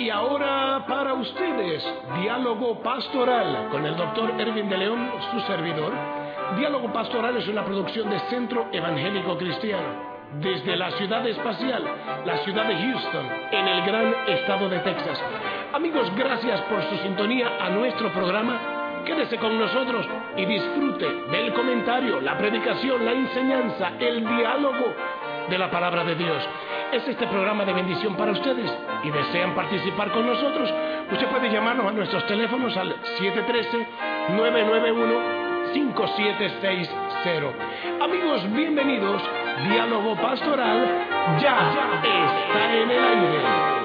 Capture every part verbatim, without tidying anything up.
Y ahora para ustedes, Diálogo Pastoral, con el doctor Erwin de León, su servidor. Diálogo Pastoral es una producción de Centro Evangélico Cristiano, desde la ciudad espacial, la ciudad de Houston, en el gran estado de Texas. Amigos, gracias por su sintonía a nuestro programa. Quédese con nosotros y disfrute del comentario, la predicación, la enseñanza, el diálogo de la palabra de Dios. Es este programa de bendición para ustedes y desean participar con nosotros. Usted puede llamarnos a nuestros teléfonos al siete uno tres, nueve nueve uno, cinco siete seis cero. Amigos, bienvenidos. Diálogo Pastoral ya, ya está en el aire.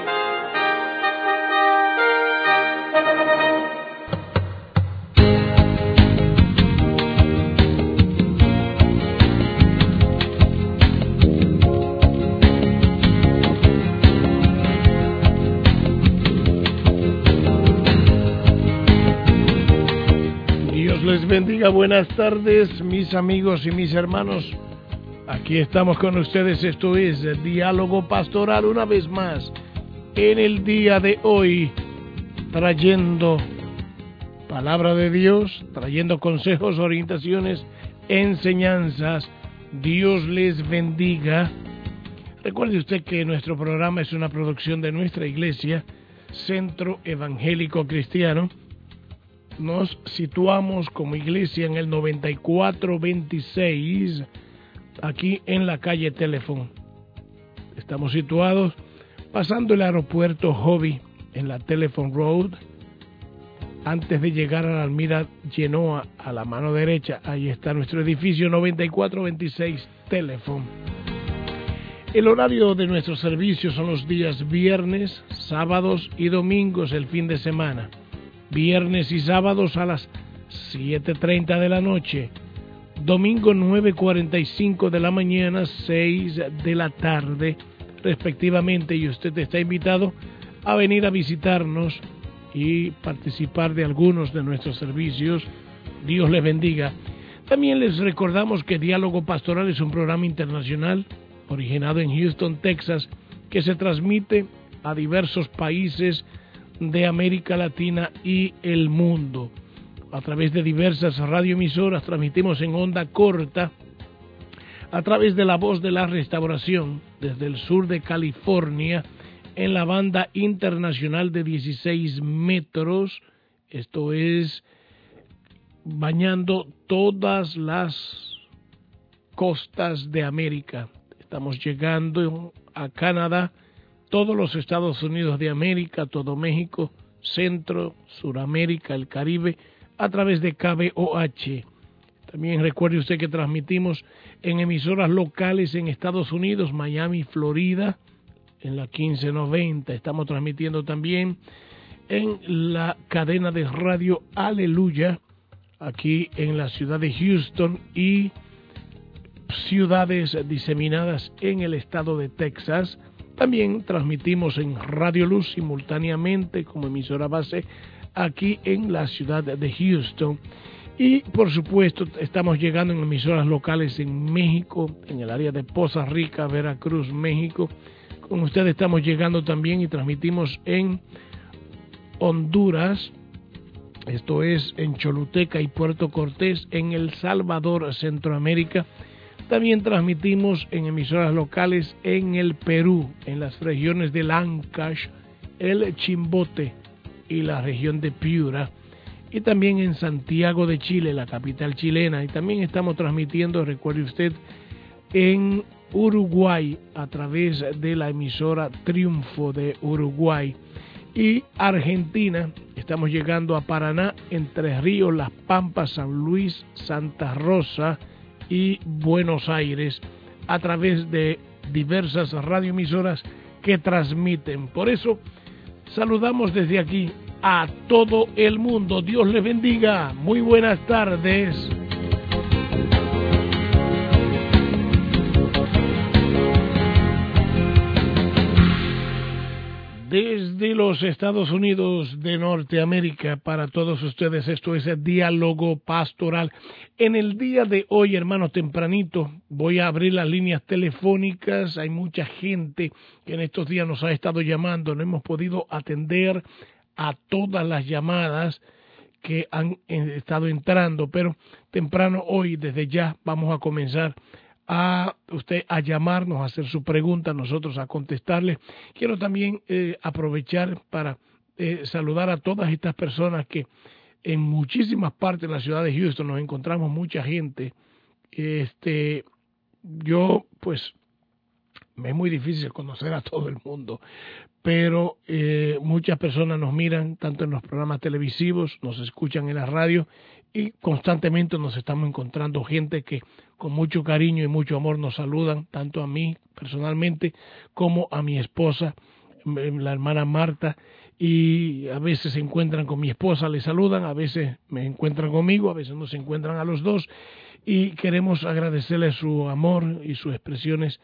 Les bendiga, buenas tardes mis amigos y mis hermanos. Aquí estamos con ustedes, esto es Diálogo Pastoral una vez más en el día de hoy, trayendo palabra de Dios, trayendo consejos, orientaciones, enseñanzas. Dios les bendiga. Recuerde usted que nuestro programa es una producción de nuestra iglesia, Centro Evangélico Cristiano. Nos situamos como iglesia en el noventa y cuatro veintiséis, aquí en la calle Telefón. Estamos situados pasando el aeropuerto Hobby en la Telephone Road. Antes de llegar a la Almira Genoa, a la mano derecha, ahí está nuestro edificio noventa y cuatro veintiséis Telefón. El horario de nuestros servicios son los días viernes, sábados y domingos, el fin de semana. Viernes y sábados a las siete treinta de la noche, domingo nueve cuarenta y cinco de la mañana, seis de la tarde, respectivamente, y usted está invitado a venir a visitarnos y participar de algunos de nuestros servicios. Dios les bendiga. También les recordamos que Diálogo Pastoral es un programa internacional originado en Houston, Texas, que se transmite a diversos países de América Latina y el mundo. A través de diversas radioemisoras transmitimos en onda corta, a través de La Voz de la Restauración, desde el sur de California, en la banda internacional de dieciséis metros, esto es, bañando todas las costas de América. Estamos llegando a Canadá, todos los Estados Unidos de América, todo México, Centro, Suramérica, el Caribe, a través de K B O H. También recuerde usted que transmitimos en emisoras locales en Estados Unidos, Miami, Florida, en la quince noventa. Estamos transmitiendo también en la cadena de radio Aleluya, aquí en la ciudad de Houston y ciudades diseminadas en el estado de Texas. También transmitimos en Radio Luz simultáneamente como emisora base aquí en la ciudad de Houston. Y por supuesto estamos llegando en emisoras locales en México, en el área de Poza Rica, Veracruz, México. Con ustedes estamos llegando también y transmitimos en Honduras, esto es en Choluteca y Puerto Cortés, en El Salvador, Centroamérica. También transmitimos en emisoras locales en el Perú, en las regiones de Ancash, el Chimbote y la región de Piura, y también en Santiago de Chile, la capital chilena. Y también estamos transmitiendo, recuerde usted, en Uruguay a través de la emisora Triunfo de Uruguay. Y Argentina, estamos llegando a Paraná, Entre Ríos, Las Pampas, San Luis, Santa Rosa y Buenos Aires, a través de diversas radioemisoras que transmiten. Por eso saludamos desde aquí a todo el mundo. Dios les bendiga. Muy buenas tardes. Desde desde los Estados Unidos de Norteamérica para todos ustedes. Esto es el Diálogo Pastoral. En el día de hoy, hermanos, tempranito, voy a abrir las líneas telefónicas. Hay mucha gente que en estos días nos ha estado llamando. No hemos podido atender a todas las llamadas que han estado entrando, pero temprano hoy, desde ya, vamos a comenzar a usted a llamarnos, a hacer su pregunta, nosotros a contestarle. Quiero también eh, aprovechar para eh, saludar a todas estas personas que en muchísimas partes de la ciudad de Houston nos encontramos mucha gente. Este, yo, pues, me es muy difícil conocer a todo el mundo, pero eh, muchas personas nos miran tanto en los programas televisivos, nos escuchan en la radio y constantemente nos estamos encontrando gente que con mucho cariño y mucho amor nos saludan, tanto a mí personalmente como a mi esposa, la hermana Marta, y a veces se encuentran con mi esposa, le saludan, a veces me encuentran conmigo, a veces no se encuentran a los dos, y queremos agradecerle su amor y sus expresiones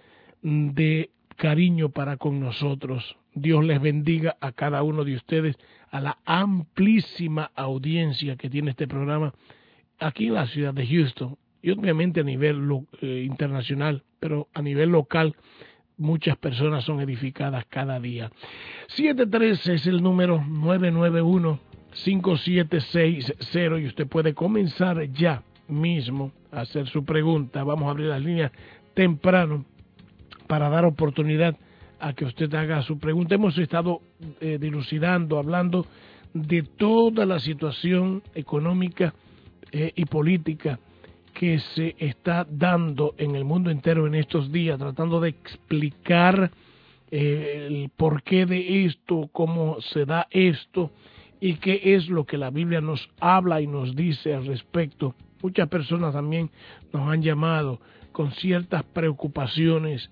de cariño para con nosotros. Dios les bendiga a cada uno de ustedes, a la amplísima audiencia que tiene este programa aquí en la ciudad de Houston y obviamente a nivel lo, eh, internacional, pero a nivel local muchas personas son edificadas cada día. siete tres es el número nueve nueve uno, cinco siete seis cero y usted puede comenzar ya mismo a hacer su pregunta. Vamos a abrir las líneas temprano para dar oportunidad a que usted haga su pregunta. Hemos estado eh, dilucidando, hablando de toda la situación económica eh, y política que se está dando en el mundo entero en estos días, tratando de explicar eh, el porqué de esto, cómo se da esto y qué es lo que la Biblia nos habla y nos dice al respecto. Muchas personas también nos han llamado con ciertas preocupaciones.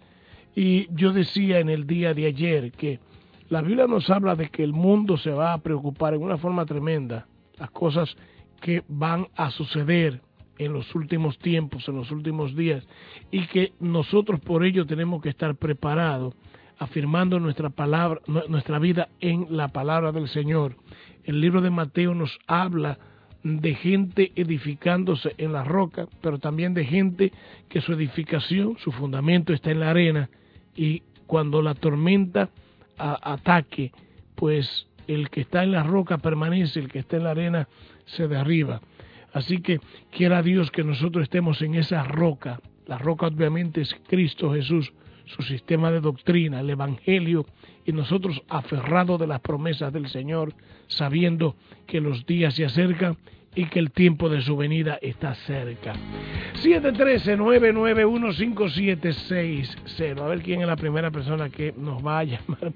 Y yo decía en el día de ayer que la Biblia nos habla de que el mundo se va a preocupar en una forma tremenda, las cosas que van a suceder en los últimos tiempos, en los últimos días, y que nosotros por ello tenemos que estar preparados, afirmando nuestra palabra, nuestra vida en la palabra del Señor. El libro de Mateo nos habla de gente edificándose en la roca, pero también de gente que su edificación, su fundamento está en la arena, y cuando la tormenta a, ataque, pues el que está en la roca permanece, el que está en la arena se derriba. Así que quiera Dios que nosotros estemos en esa roca. La roca obviamente es Cristo Jesús, su sistema de doctrina, el Evangelio, y nosotros aferrados de las promesas del Señor, sabiendo que los días se acercan y que el tiempo de su venida está cerca. siete uno tres, nueve nueve uno, cinco siete seis cero. A ver quién es la primera persona que nos va a llamar.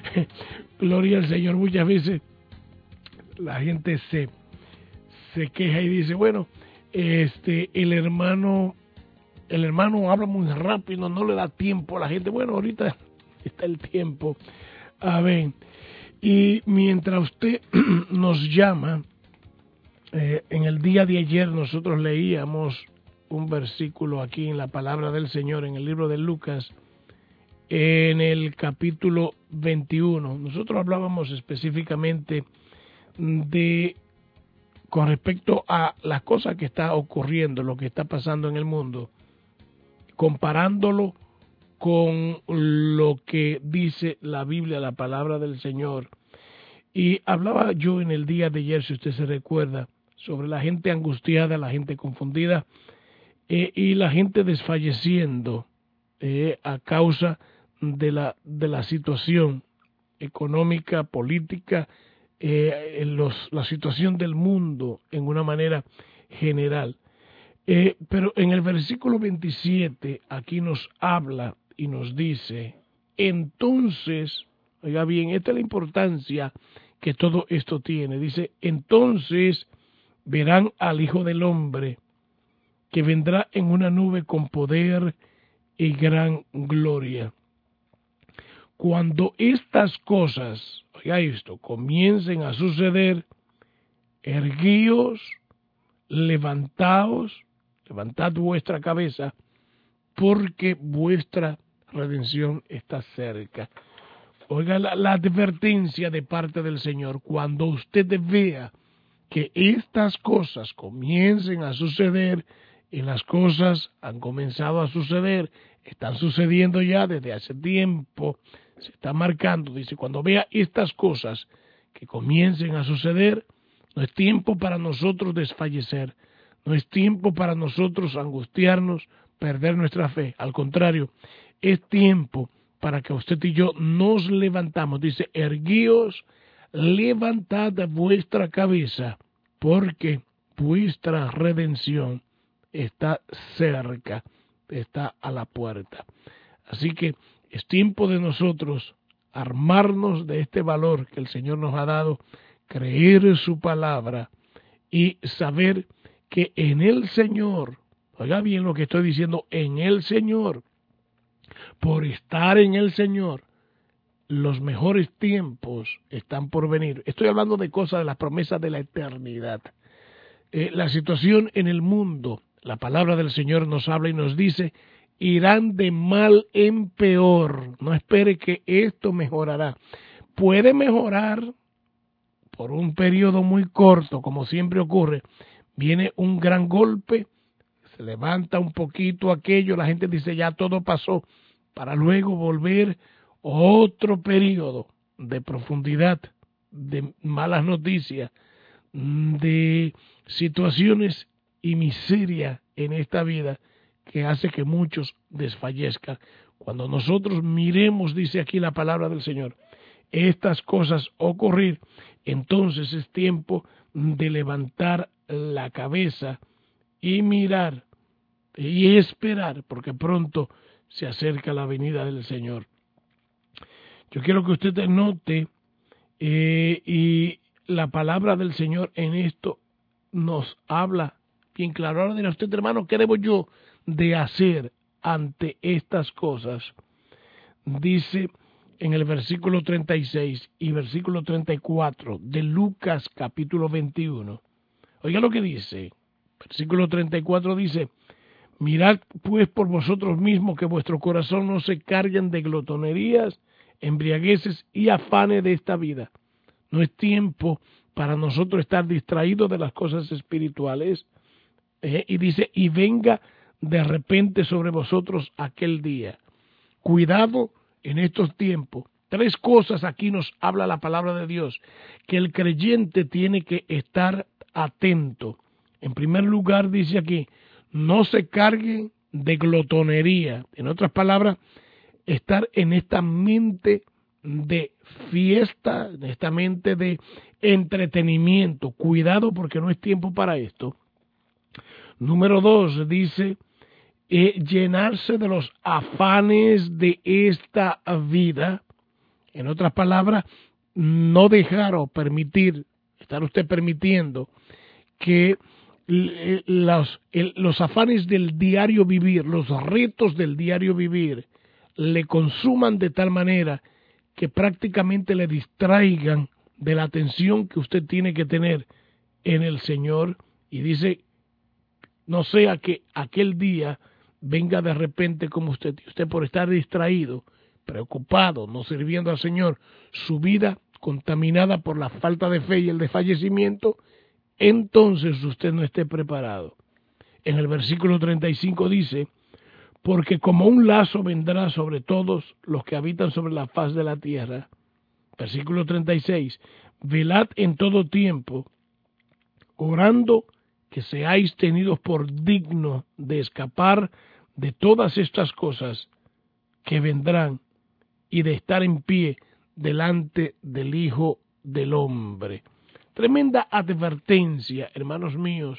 Gloria al Señor. Muchas veces la gente se, se queja y dice, bueno, este el hermano, el hermano habla muy rápido, no le da tiempo a la gente. Bueno, ahorita está el tiempo. A ver, y mientras usted nos llama, Eh, en el día de ayer nosotros leíamos un versículo aquí en la palabra del Señor, en el libro de Lucas, en el capítulo veintiuno. Nosotros hablábamos específicamente de, con respecto a las cosas que está ocurriendo, lo que está pasando en el mundo, comparándolo con lo que dice la Biblia, la palabra del Señor. Y hablaba yo en el día de ayer, si usted se recuerda, sobre la gente angustiada, la gente confundida eh, y la gente desfalleciendo eh, a causa de la, de la situación económica, política, eh, en los, la situación del mundo en una manera general. Eh, pero en el versículo veintisiete aquí nos habla y nos dice, entonces, oiga bien, esta es la importancia que todo esto tiene. Dice, entonces verán al Hijo del Hombre que vendrá en una nube con poder y gran gloria. Cuando estas cosas, oiga esto, comiencen a suceder, erguíos, levantaos, levantad vuestra cabeza, porque vuestra redención está cerca. Oiga la, la advertencia de parte del Señor. Cuando usted vea que estas cosas comiencen a suceder, y las cosas han comenzado a suceder, están sucediendo ya desde hace tiempo, se está marcando, dice, cuando vea estas cosas que comiencen a suceder, no es tiempo para nosotros desfallecer, no es tiempo para nosotros angustiarnos, perder nuestra fe, al contrario, es tiempo para que usted y yo nos levantamos, dice, erguíos, levantad vuestra cabeza, porque vuestra redención está cerca, está a la puerta. Así que es tiempo de nosotros armarnos de este valor que el Señor nos ha dado, creer su palabra y saber que en el Señor, oiga bien lo que estoy diciendo, en el Señor, por estar en el Señor, los mejores tiempos están por venir. Estoy hablando de cosas de las promesas de la eternidad. Eh, la situación en el mundo, la palabra del Señor nos habla y nos dice, irán de mal en peor. No espere que esto mejorará. Puede mejorar por un periodo muy corto, como siempre ocurre. Viene un gran golpe, se levanta un poquito aquello, la gente dice ya todo pasó, para luego volver otro periodo de profundidad, de malas noticias, de situaciones y miseria en esta vida que hace que muchos desfallezcan. Cuando nosotros miremos, dice aquí la palabra del Señor, estas cosas ocurrir, entonces es tiempo de levantar la cabeza y mirar y esperar, porque pronto se acerca la venida del Señor. Yo quiero que usted note eh, y la palabra del Señor en esto nos habla bien claro. Ahora dirá usted, hermano, ¿qué debo yo de hacer ante estas cosas? Dice en el versículo treinta y seis y versículo treinta y cuatro de Lucas capítulo veintiuno. Oiga lo que dice. Versículo treinta y cuatro dice, mirad pues por vosotros mismos que vuestro corazón no se carguen de glotonerías, embriagueces y afanes de esta vida. No es tiempo para nosotros estar distraídos de las cosas espirituales. Eh, y dice, y venga de repente sobre vosotros aquel día. Cuidado en estos tiempos. Tres cosas aquí nos habla la palabra de Dios, que el creyente tiene que estar atento. En primer lugar, dice aquí, no se carguen de glotonería. En otras palabras, estar en esta mente de fiesta, en esta mente de entretenimiento. Cuidado porque no es tiempo para esto. Número dos, dice, eh, llenarse de los afanes de esta vida. En otras palabras, no dejar o permitir, estar usted permitiendo que los, el, los afanes del diario vivir, los retos del diario vivir, le consuman de tal manera que prácticamente le distraigan de la atención que usted tiene que tener en el Señor. Y dice, no sea que aquel día venga de repente como usted, usted por estar distraído, preocupado, no sirviendo al Señor, su vida contaminada por la falta de fe y el desfallecimiento, entonces usted no esté preparado. En el versículo treinta y cinco dice, porque como un lazo vendrá sobre todos los que habitan sobre la faz de la tierra. Versículo treinta y seis, velad en todo tiempo, orando que seáis tenidos por dignos de escapar de todas estas cosas que vendrán y de estar en pie delante del Hijo del Hombre. Tremenda advertencia, hermanos míos,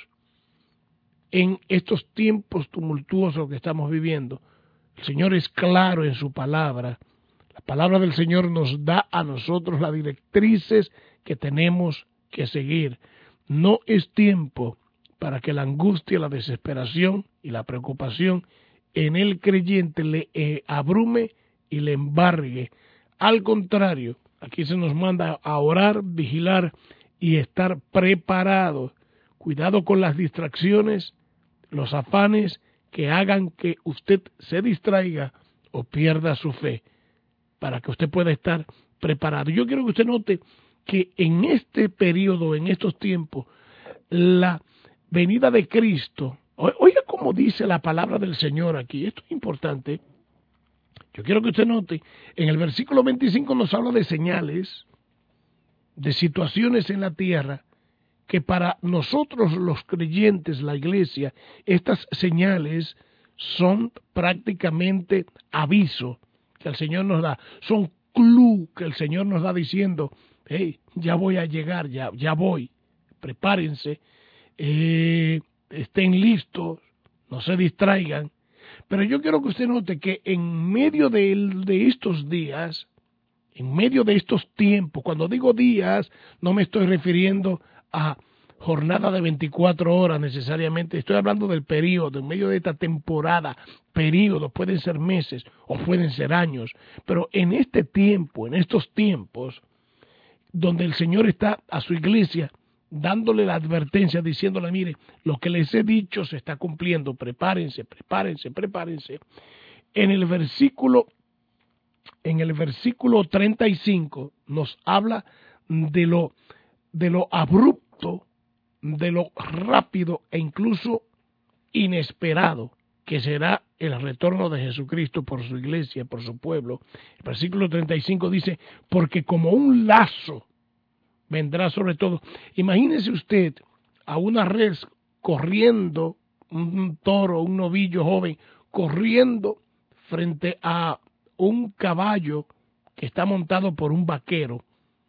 en estos tiempos tumultuosos que estamos viviendo. El Señor es claro en su palabra. La palabra del Señor nos da a nosotros las directrices que tenemos que seguir. No es tiempo para que la angustia, la desesperación y la preocupación en el creyente le eh, abrume y le embargue. Al contrario, aquí se nos manda a orar, vigilar y estar preparados. Cuidado con las distracciones, los afanes que hagan que usted se distraiga o pierda su fe. para que usted pueda estar preparado. Yo quiero que usted note que en este periodo, en estos tiempos, la venida de Cristo, oiga cómo dice la palabra del Señor aquí, esto es importante. Yo quiero que usted note, en el versículo veinticinco nos habla de señales, de situaciones en la tierra, que para nosotros los creyentes, la iglesia, estas señales son prácticamente aviso que el Señor nos da, son clue que el Señor nos da diciendo, hey, ya voy a llegar, ya, ya voy, prepárense, eh, estén listos, no se distraigan. Pero yo quiero que usted note que en medio de, de estos días, en medio de estos tiempos, cuando digo días, no me estoy refiriendo a jornada de veinticuatro horas necesariamente, estoy hablando del periodo, en medio de esta temporada, periodos, pueden ser meses o pueden ser años, pero en este tiempo, en estos tiempos, donde el Señor está a su iglesia, dándole la advertencia, diciéndole, mire, lo que les he dicho se está cumpliendo, prepárense, prepárense, prepárense. En el versículo, en el versículo treinta y cinco nos habla de lo, de lo abrupto, de lo rápido e incluso inesperado que será el retorno de Jesucristo por su iglesia, por su pueblo. El versículo treinta y cinco dice, porque como un lazo vendrá sobre todo. Imagínese usted a una res corriendo, un toro, un novillo joven, corriendo frente a un caballo que está montado por un vaquero.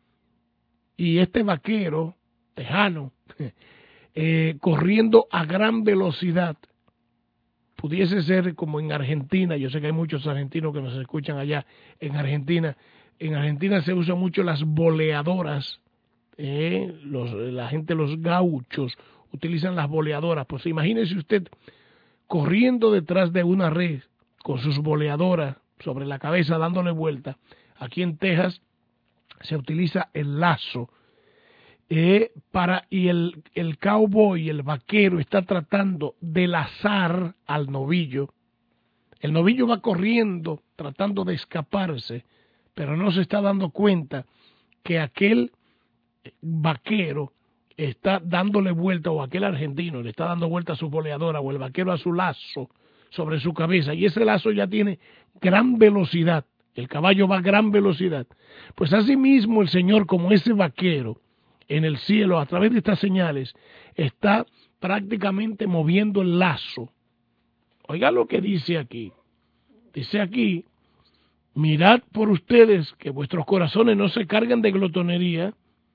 Y este vaquero, tejano, eh, corriendo a gran velocidad. Pudiese ser como en Argentina, yo sé que hay muchos argentinos que nos escuchan allá en Argentina. En Argentina se usan mucho las boleadoras. Eh, los, la gente, los gauchos, utilizan las boleadoras. Pues imagínese usted corriendo detrás de una red con sus boleadoras sobre la cabeza dándole vuelta. Aquí en Texas se utiliza el lazo eh, para y el, el cowboy, el vaquero, está tratando de lazar al novillo. El novillo va corriendo tratando de escaparse, pero no se está dando cuenta que aquel vaquero está dándole vuelta, o aquel argentino le está dando vuelta a su boleadora, o el vaquero a su lazo sobre su cabeza, y ese lazo ya tiene gran velocidad, el caballo va a gran velocidad. Pues así mismo el Señor, como ese vaquero en el cielo, a través de estas señales, está prácticamente moviendo el lazo. Oiga lo que dice aquí, dice aquí, mirad por ustedes que vuestros corazones no se carguen de glotonería,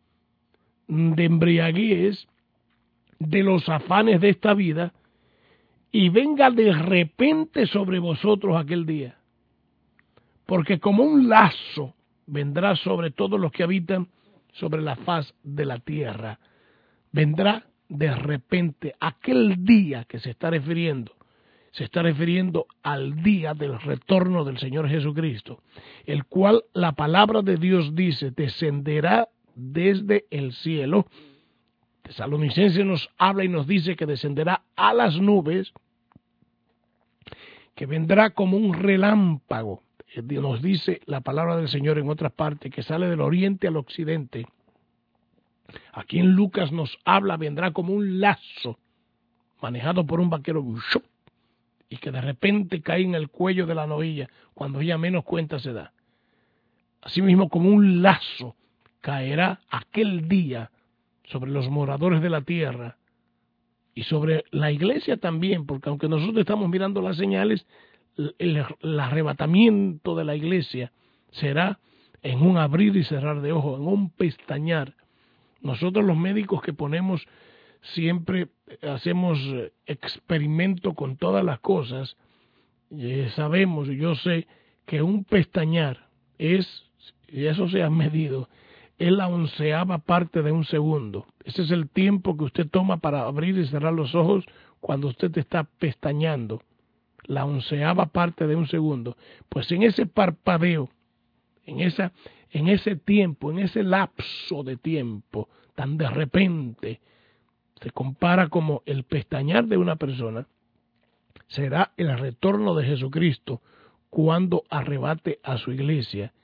de embriaguez, de los afanes de esta vida, y venga de repente sobre vosotros aquel día. Porque como un lazo vendrá sobre todos los que habitan sobre la faz de la tierra. Vendrá de repente aquel día que se está refiriendo. Se está refiriendo al día del retorno del Señor Jesucristo, el cual la palabra de Dios dice, descenderá desde el cielo. Tesalonicenses nos habla y nos dice que descenderá a las nubes, que vendrá como un relámpago. Nos dice la palabra del Señor en otras partes, que sale del oriente al occidente. Aquí en Lucas nos habla, vendrá como un lazo, manejado por un vaquero, y que de repente cae en el cuello de la novilla, cuando ella menos cuenta se da. Asimismo, como un lazo, caerá aquel día sobre los moradores de la tierra y sobre la iglesia también, porque aunque nosotros estamos mirando las señales, el, el arrebatamiento de la iglesia será en un abrir y cerrar de ojos, en un pestañear. Nosotros los médicos que ponemos, siempre hacemos experimento con todas las cosas, y sabemos, yo sé que un pestañear es, y eso se ha medido, es la onceava parte de un segundo. Ese es el tiempo que usted toma para abrir y cerrar los ojos cuando usted está pestañeando. La onceava parte de un segundo. Pues en ese parpadeo, en esa, en ese tiempo, en ese lapso de tiempo, tan de repente, se compara como el pestañear de una persona, será el retorno de Jesucristo cuando arrebate a su iglesia.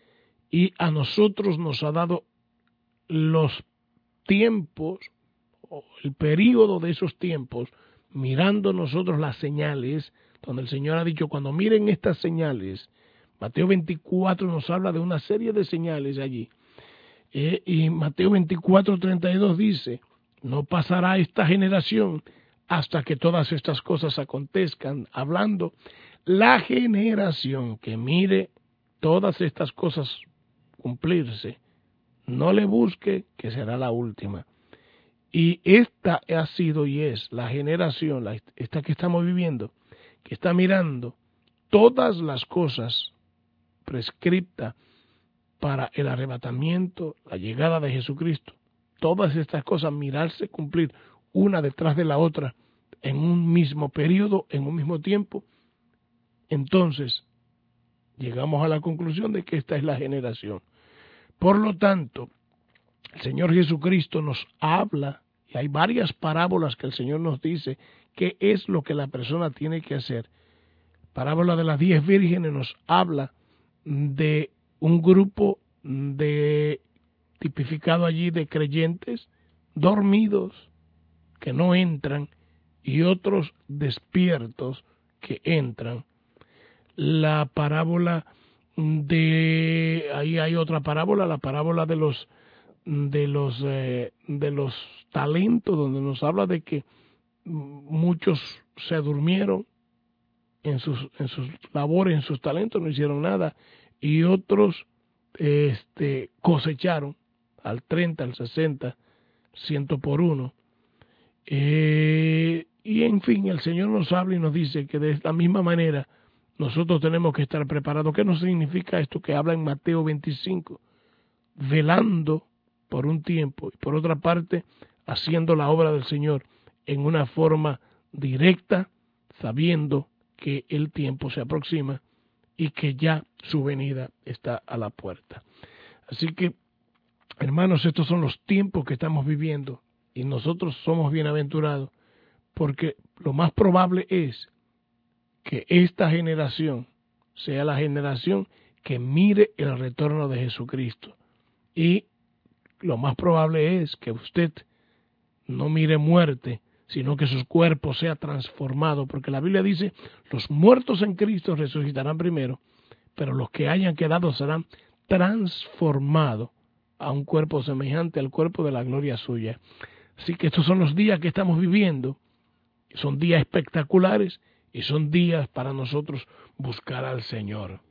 y a nosotros nos ha dado los tiempos, o el periodo de esos tiempos, mirando nosotros las señales, donde el Señor ha dicho, cuando miren estas señales, Mateo veinticuatro nos habla de una serie de señales allí, eh, y Mateo veinticuatro, treinta y dos dice, no pasará esta generación hasta que todas estas cosas acontezcan, hablando la generación que mire todas estas cosas cumplirse, no le busque, que será la última. Y esta ha sido y es la generación, la, esta que estamos viviendo, que está mirando todas las cosas prescriptas para el arrebatamiento, la llegada de Jesucristo. Todas estas cosas mirarse cumplir una detrás de la otra en un mismo periodo, en un mismo tiempo. Entonces, llegamos a la conclusión de que esta es la generación. Por lo tanto, el Señor Jesucristo nos habla, y hay varias parábolas que el Señor nos dice qué es lo que la persona tiene que hacer. Parábola de las diez vírgenes nos habla de un grupo de tipificado allí de creyentes dormidos que no entran y otros despiertos que entran. La parábola de ahí hay otra parábola, la parábola de los de los eh, de los talentos, donde nos habla de que muchos se durmieron en sus en sus labores, en sus talentos, no hicieron nada, y otros este cosecharon al treinta, al sesenta, ciento por uno. Eh, y en fin, el Señor nos habla y nos dice que de la misma manera nosotros tenemos que estar preparados. ¿Qué nos significa esto que habla en Mateo veinticinco? Velando por un tiempo y por otra parte haciendo la obra del Señor en una forma directa, sabiendo que el tiempo se aproxima y que ya su venida está a la puerta. Así que, hermanos, estos son los tiempos que estamos viviendo y nosotros somos bienaventurados porque lo más probable es que esta generación sea la generación que mire el retorno de Jesucristo. Y lo más probable es que usted no mire muerte, sino que su cuerpo sea transformado, porque la Biblia dice, los muertos en Cristo resucitarán primero, pero los que hayan quedado serán transformados a un cuerpo semejante al cuerpo de la gloria suya. Así que estos son los días que estamos viviendo, son días espectaculares y son días para nosotros buscar al Señor.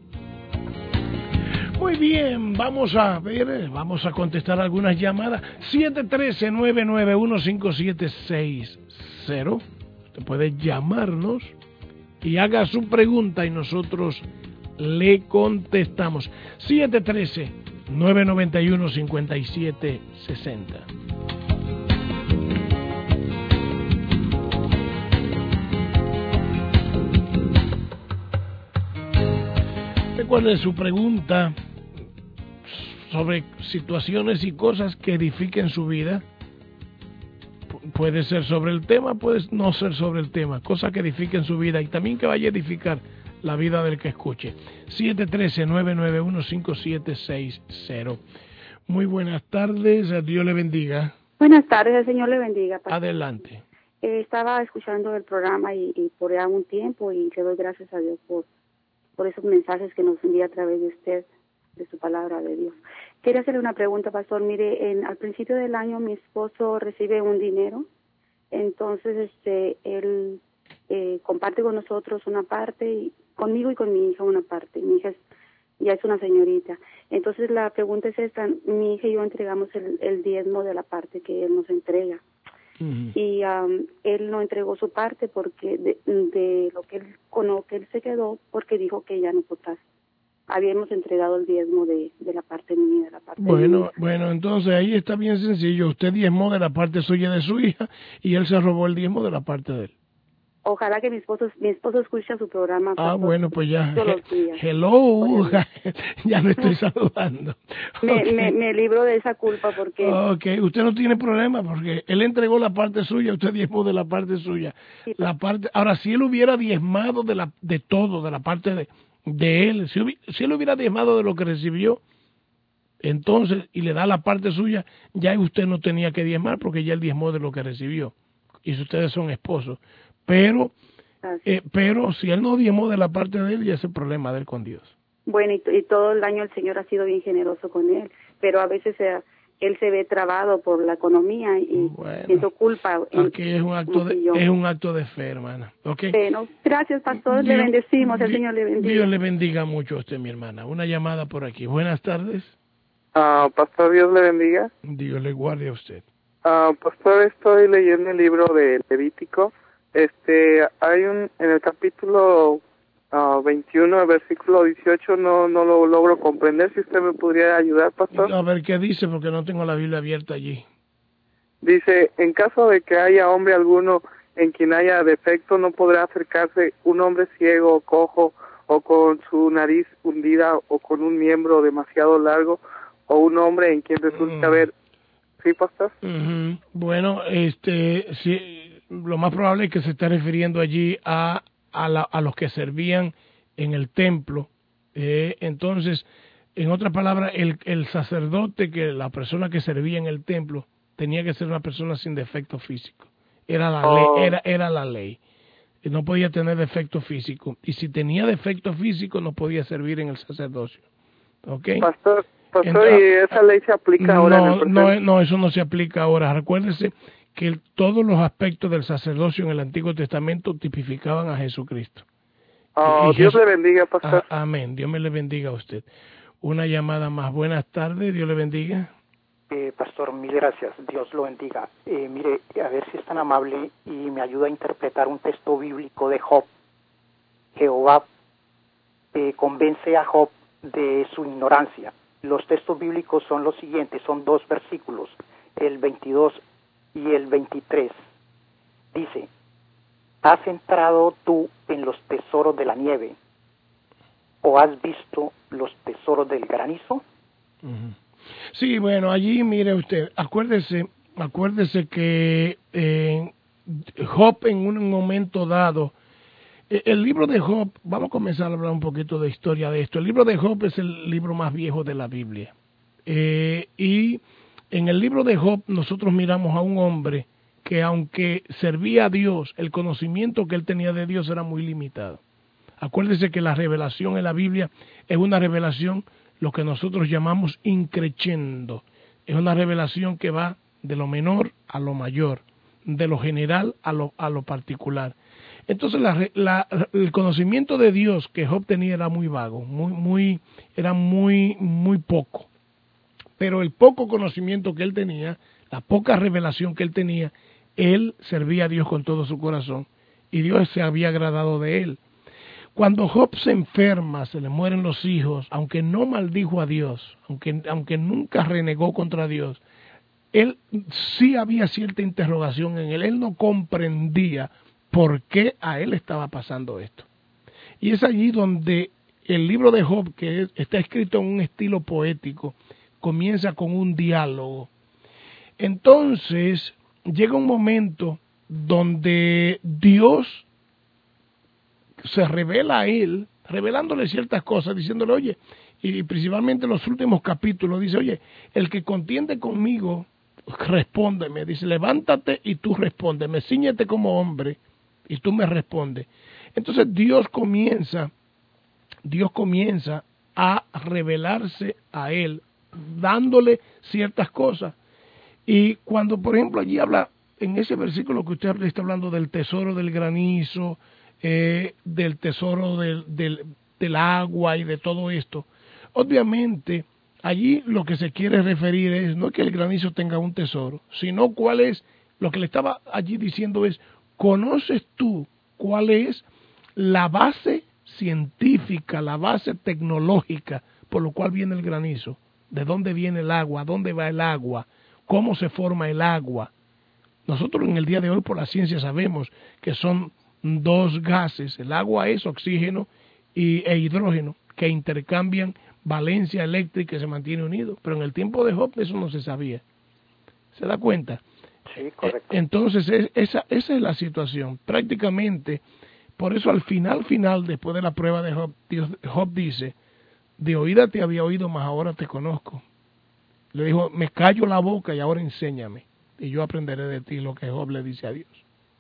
Muy bien, vamos a ver, vamos a contestar algunas llamadas. siete uno tres, nueve nueve uno, cinco siete seis cero. Usted puede llamarnos y haga su pregunta y nosotros le contestamos. siete uno tres, nueve nueve uno, cinco siete seis cero. Recuerde su pregunta sobre situaciones y cosas que edifiquen su vida. Puede ser sobre el tema, puede no ser sobre el tema, cosas que edifiquen su vida y también que vaya a edificar la vida del que escuche. siete uno tres, nueve nueve uno, cinco siete seis cero. Muy buenas tardes, Dios le bendiga. Buenas tardes, el Señor le bendiga. Pastor. Adelante. Eh, estaba escuchando el programa y, y por ya un tiempo y le doy gracias a Dios por, por esos mensajes que nos envía a través de usted, de su palabra de Dios. Quería hacerle una pregunta, pastor. Mire, en, al principio del año mi esposo recibe un dinero, entonces este él eh, comparte con nosotros una parte, y conmigo y con mi hija una parte. Mi hija es, ya es una señorita. Entonces la pregunta es esta, mi hija y yo entregamos el, el diezmo de la parte que él nos entrega. Uh-huh. Y um, él no entregó su parte porque de, de lo que él, con lo que él se quedó, porque dijo que ya nosotras habíamos entregado el diezmo de, de la parte mía, de la parte bueno, de mi hija. Bueno, entonces ahí está bien sencillo. Usted diezmó de la parte suya de su hija y él se robó el diezmo de la parte de él. Ojalá que mi esposo mi esposo escuche su programa. Ah, bueno, pues ya. Todos los días. Hello, ya lo estoy saludando. Me, Okay. me, me libro de esa culpa porque... Ok, usted no tiene problema porque él entregó la parte suya, usted diezmó de la parte suya. Sí, la parte, ahora, si él hubiera diezmado de la de todo, de la parte de, de él. Si, hubi, si él hubiera diezmado de lo que recibió, entonces, y le da la parte suya, ya usted no tenía que diezmar porque ya él diezmó de lo que recibió. Y si ustedes son esposos. Pero, eh, pero si él no diezmó de la parte de él, ya es el problema de él con Dios. Bueno, y, y todo el año el Señor ha sido bien generoso con él, pero a veces eh, él se ve trabado por la economía y bueno, siento culpa. En, aquí es un acto de, es un acto de fe, hermana. ¿Okay? Bueno, gracias, pastor, Dios, le bendecimos, el Dios, Señor le bendiga. Dios le bendiga mucho a usted, mi hermana. Una llamada por aquí. Buenas tardes. Uh, pastor, Dios le bendiga. Dios le guarde a usted. Uh, pastor, estoy leyendo el libro de Levítico. Este, hay un, en el capítulo uh, veintiuno, el versículo dieciocho, no, no lo logro comprender. Si usted me podría ayudar, pastor. A ver qué dice, porque no tengo la Biblia abierta allí. Dice, en caso de que haya hombre alguno en quien haya defecto, no podrá acercarse un hombre ciego o cojo, o con su nariz hundida, o con un miembro demasiado largo, o un hombre en quien resulta haber... Mm. ¿Sí, pastor? Uh-huh. Bueno, este, sí, lo más probable es que se esté refiriendo allí a, a, la, a los que servían en el templo. Eh, entonces, en otras palabras, el, el sacerdote, que la persona que servía en el templo, tenía que ser una persona sin defecto físico. Era la oh. ley, era, era la ley. No podía tener defecto físico. Y si tenía defecto físico, no podía servir en el sacerdocio. ¿Okay? Pastor, pastor Entonces, ¿y esa ley se aplica ahora no, en el presente? No, no, eso no se aplica ahora. Recuérdese que el, todos los aspectos del sacerdocio en el Antiguo Testamento tipificaban a Jesucristo. Oh, y, y Dios Jesús, le bendiga, pastor. A, amén. Dios me le bendiga a usted. Una llamada más. Buenas tardes. Dios le bendiga. Eh, pastor, mil gracias. Dios lo bendiga. Eh, mire, a ver si es tan amable y me ayuda a interpretar un texto bíblico de Job. Jehová eh, convence a Job de su ignorancia. Los textos bíblicos son los siguientes, son dos versículos, el veintidós y el veintitrés. Dice, ¿has entrado tú en los tesoros de la nieve o has visto los tesoros del granizo? Uh-huh. Sí, bueno, allí mire usted, acuérdese, acuérdese que eh, Job en un momento dado, eh, el libro de Job, vamos a comenzar a hablar un poquito de historia de esto. El libro de Job es el libro más viejo de la Biblia. Eh, y en el libro de Job nosotros miramos a un hombre que aunque servía a Dios, el conocimiento que él tenía de Dios era muy limitado. Acuérdese que la revelación en la Biblia es una revelación, lo que nosotros llamamos increciendo. Es una revelación que va de lo menor a lo mayor, de lo general a lo, a lo particular. Entonces la, la, el conocimiento de Dios que Job tenía era muy vago, muy, muy, era muy, muy poco. Pero el poco conocimiento que él tenía, la poca revelación que él tenía, él servía a Dios con todo su corazón y Dios se había agradado de él. Cuando Job se enferma, se le mueren los hijos, aunque no maldijo a Dios, aunque, aunque nunca renegó contra Dios, él sí había cierta interrogación en él, él no comprendía por qué a él estaba pasando esto. Y es allí donde el libro de Job, que es, está escrito en un estilo poético, comienza con un diálogo. Entonces llega un momento donde Dios se revela a él, revelándole ciertas cosas, diciéndole, oye, y principalmente en los últimos capítulos, dice, oye, el que contiende conmigo, respóndeme, dice, levántate y tú respóndeme, cíñete como hombre y tú me respondes. Entonces Dios comienza, Dios comienza a revelarse a él, dándole ciertas cosas. Y cuando, por ejemplo, allí habla, en ese versículo que usted está hablando del tesoro del granizo, Eh, del tesoro del, del, del agua y de todo esto, obviamente allí lo que se quiere referir es no que el granizo tenga un tesoro, sino cuál es, lo que le estaba allí diciendo es, ¿conoces tú cuál es la base científica, la base tecnológica por lo cual viene el granizo? ¿De dónde viene el agua? ¿Dónde va el agua? ¿Cómo se forma el agua? Nosotros en el día de hoy por la ciencia sabemos que son dos gases, el agua es oxígeno y, e hidrógeno, que intercambian valencia eléctrica y se mantiene unido, pero en el tiempo de Job eso no se sabía. ¿Se da cuenta? Sí, correcto. Entonces es, esa, esa es la situación. Prácticamente Por eso al final, final, después de la prueba de Job, Dios, Job dice, de oída te había oído, mas ahora te conozco. Le dijo, me callo la boca y ahora enséñame, y yo aprenderé de ti, lo que Job le dice a Dios.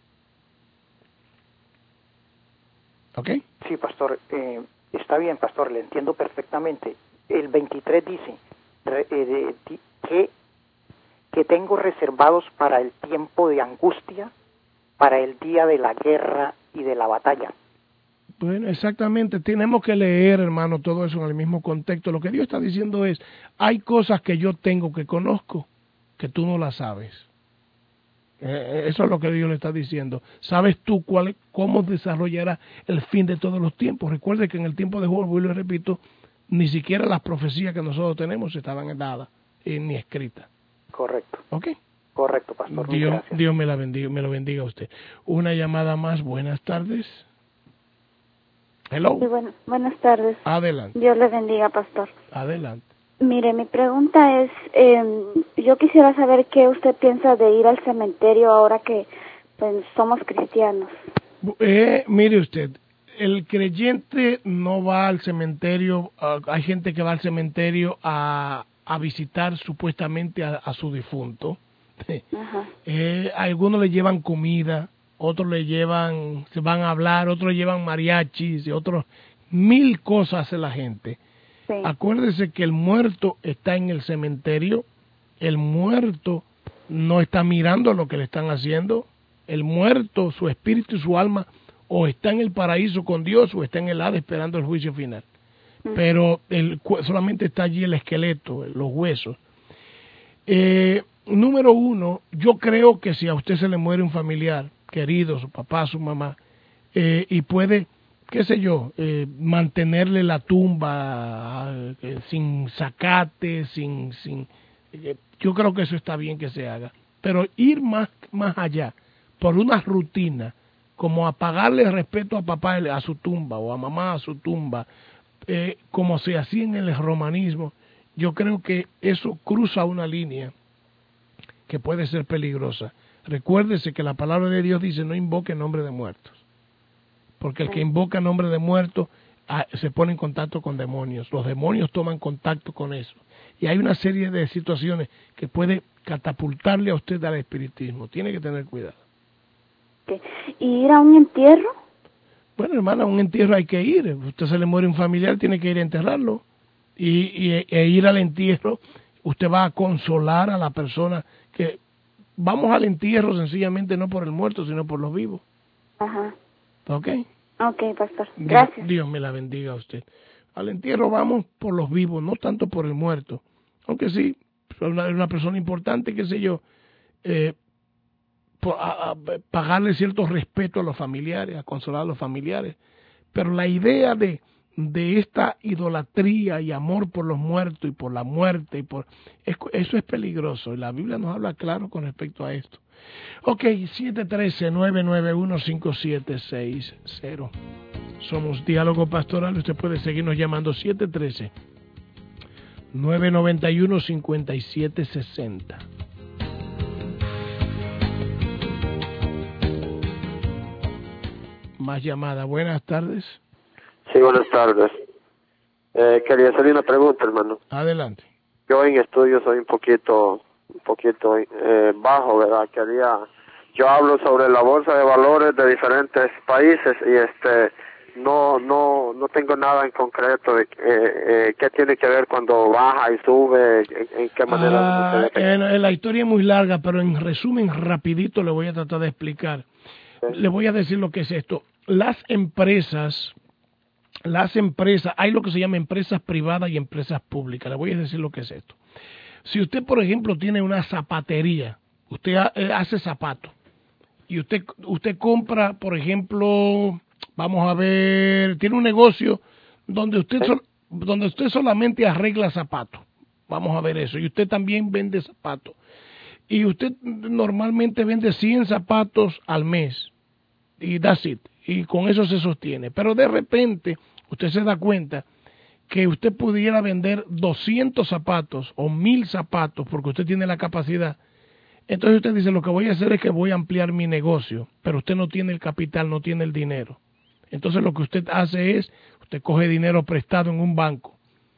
¿Ok? Sí, pastor, eh, está bien, pastor, le entiendo perfectamente. El veintitrés dice re, eh, de, di, que, que tengo reservados para el tiempo de angustia, para el día de la guerra y de la batalla. Bueno, exactamente, tenemos que leer, hermano, todo eso en el mismo contexto. Lo que Dios está diciendo es, hay cosas que yo tengo que conozco, que tú no las sabes. Eh, eso es lo que Dios le está diciendo. ¿Sabes tú cuál, cómo desarrollará el fin de todos los tiempos? Recuerde que en el tiempo de Job, y lo repito, ni siquiera las profecías que nosotros tenemos estaban dadas eh, ni escritas. Correcto. ¿Ok? Correcto, pastor. Dios, Dios me, la bendiga, me lo bendiga a usted. Una llamada más. Buenas tardes. Hello. Sí, bueno, buenas tardes. Adelante. Dios le bendiga, pastor. Adelante. Mire, mi pregunta es, eh, yo quisiera saber qué usted piensa de ir al cementerio ahora que pues, somos cristianos. Eh, mire usted, el creyente no va al cementerio, uh, hay gente que va al cementerio a, a visitar supuestamente a, a su difunto. Ajá. Eh, algunos le llevan comida, otros le llevan, se van a hablar, otros le llevan mariachis, y otros, mil cosas hace la gente. Sí. Acuérdese que el muerto está en el cementerio, el muerto no está mirando lo que le están haciendo, el muerto, su espíritu y su alma, o está en el paraíso con Dios o está en el Hades esperando el juicio final. Uh-huh. Pero el, solamente está allí el esqueleto, los huesos. Eh, número uno, yo creo que si a usted se le muere un familiar querido, su papá, su mamá, eh, y puede, qué sé yo, eh, mantenerle la tumba eh, sin zacate, sin, sin eh, yo creo que eso está bien que se haga. Pero ir más, más allá, por una rutina, como a pagarle respeto a papá a su tumba o a mamá a su tumba, eh, como se hacía en el romanismo, yo creo que eso cruza una línea que puede ser peligrosa. Recuérdese que la palabra de Dios dice, no invoque nombre de muertos, porque el que invoca nombre de muertos ah, se pone en contacto con demonios, los demonios toman contacto con eso, y hay una serie de situaciones que puede catapultarle a usted al espiritismo, tiene que tener cuidado. Okay. ¿Y ir a un entierro? Bueno, hermana, a un entierro hay que ir, usted se le muere un familiar, tiene que ir a enterrarlo, y, y e ir al entierro, usted va a consolar a la persona que vamos al entierro sencillamente no por el muerto, sino por los vivos. Ajá. ¿Ok? Ok, pastor. Gracias. Dios, Dios me la bendiga a usted. Al entierro vamos por los vivos, no tanto por el muerto. Aunque sí, es una, una persona importante, qué sé yo, eh, por, a, a, pagarle cierto respeto a los familiares, a consolar a los familiares. Pero la idea de de esta idolatría y amor por los muertos y por la muerte, y por eso es peligroso. Y la Biblia nos habla claro con respecto a esto. Ok, siete uno tres, nueve nueve uno, cinco siete seis cero. Somos Diálogo Pastoral. Usted puede seguirnos llamando siete uno tres, nueve nueve uno, cinco siete seis cero. Más llamada. Buenas tardes. Sí, buenas tardes. Eh, quería hacerle una pregunta, hermano. Adelante. Yo en estudio soy un poquito, un poquito eh, bajo, ¿verdad? Quería, yo hablo sobre la bolsa de valores de diferentes países y este, no, no, no tengo nada en concreto de eh, eh, qué tiene que ver cuando baja y sube, en, en qué manera. Ah, eh, la historia es muy larga, pero en resumen rapidito le voy a tratar de explicar. Sí. Le voy a decir lo que es esto. Las empresas Las empresas, hay lo que se llama empresas privadas y empresas públicas. Le voy a decir lo que es esto. Si usted, por ejemplo, tiene una zapatería, usted hace zapatos, y usted usted compra, por ejemplo, vamos a ver, tiene un negocio donde usted sol, donde usted solamente arregla zapatos, vamos a ver eso, y usted también vende zapatos, y usted normalmente vende cien zapatos al mes, y that's it, y con eso se sostiene, pero de repente usted se da cuenta que usted pudiera vender doscientos zapatos o mil zapatos porque usted tiene la capacidad. Entonces usted dice, lo que voy a hacer es que voy a ampliar mi negocio, pero usted no tiene el capital, no tiene el dinero. Entonces lo que usted hace es, usted coge dinero prestado en un banco,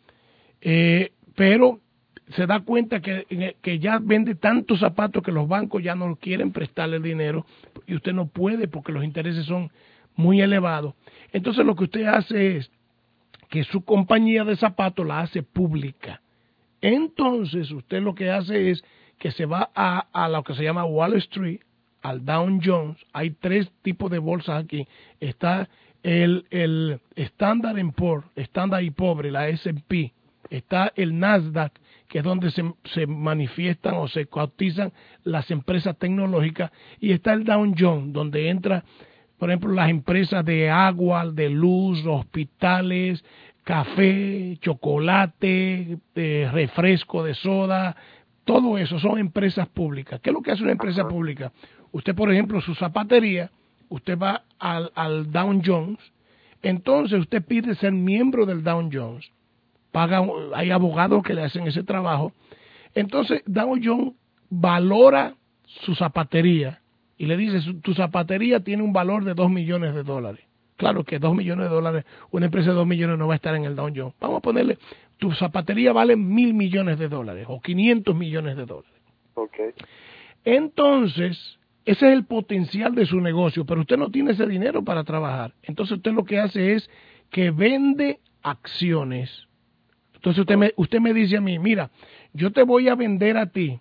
eh, pero se da cuenta que, que ya vende tantos zapatos que los bancos ya no quieren prestarle el dinero y usted no puede porque los intereses son muy elevados. Entonces lo que usted hace es que su compañía de zapatos la hace pública. Entonces usted lo que hace es que se va a, a lo que se llama Wall Street, al Dow Jones. Hay tres tipos de bolsas aquí. Está el, el Standard and Poor's, Standard y Pobre, la S and P. Está el Nasdaq, que es donde se, se manifiestan o se cotizan las empresas tecnológicas. Y está el Dow Jones, donde entra, por ejemplo, las empresas de agua, de luz, hospitales, café, chocolate, eh, refresco de soda. Todo eso son empresas públicas. ¿Qué es lo que hace una empresa pública? Usted, por ejemplo, su zapatería, usted va al, al Dow Jones, entonces usted pide ser miembro del Dow Jones, paga, hay abogados que le hacen ese trabajo, entonces Dow Jones valora su zapatería y le dice, tu zapatería tiene un valor de dos millones de dólares. Claro que dos millones de dólares, una empresa de dos millones no va a estar en el Dow Jones. Vamos a ponerle, tu zapatería vale mil millones de dólares o quinientos millones de dólares. Okay. Entonces, ese es el potencial de su negocio, pero usted no tiene ese dinero para trabajar. Entonces usted lo que hace es que vende acciones. Entonces usted me, usted me dice a mí, mira, yo te voy a vender a ti,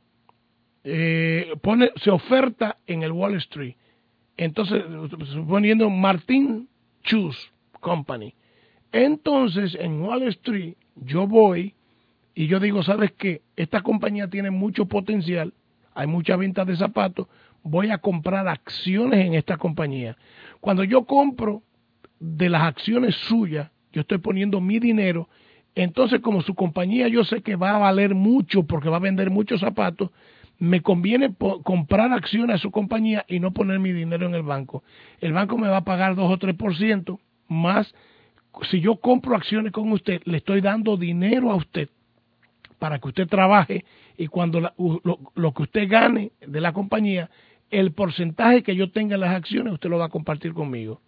eh, pone, se oferta en el Wall Street. Entonces, suponiendo Martin Shoes Company. Entonces, en Wall Street, yo voy y yo digo, ¿sabes qué? Esta compañía tiene mucho potencial, hay mucha venta de zapatos, voy a comprar acciones en esta compañía. Cuando yo compro de las acciones suyas, yo estoy poniendo mi dinero, entonces como su compañía yo sé que va a valer mucho porque va a vender muchos zapatos, me conviene comprar acciones a su compañía y no poner mi dinero en el banco. El banco me va a pagar dos o tres por ciento más. Si yo compro acciones con usted, le estoy dando dinero a usted para que usted trabaje y cuando la, lo, lo que usted gane de la compañía, el porcentaje que yo tenga en las acciones, usted lo va a compartir conmigo.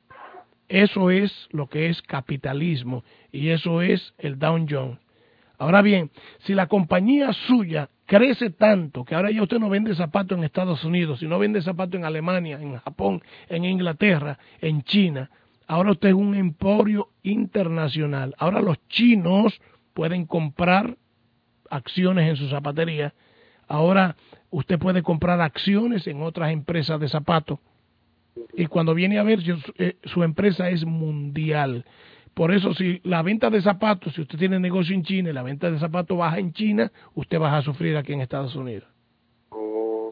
Eso es lo que es capitalismo y eso es el Dow Jones. Ahora bien, si la compañía suya crece tanto que ahora ya usted no vende zapatos en Estados Unidos, sino vende zapatos en Alemania, en Japón, en Inglaterra, en China, ahora usted es un emporio internacional. Ahora los chinos pueden comprar acciones en su zapatería. Ahora usted puede comprar acciones en otras empresas de zapatos. Y cuando viene a ver, yo, eh, su empresa es mundial. Por eso, si la venta de zapatos, si usted tiene negocio en China y la venta de zapatos baja en China, usted va a sufrir aquí en Estados Unidos. Oh,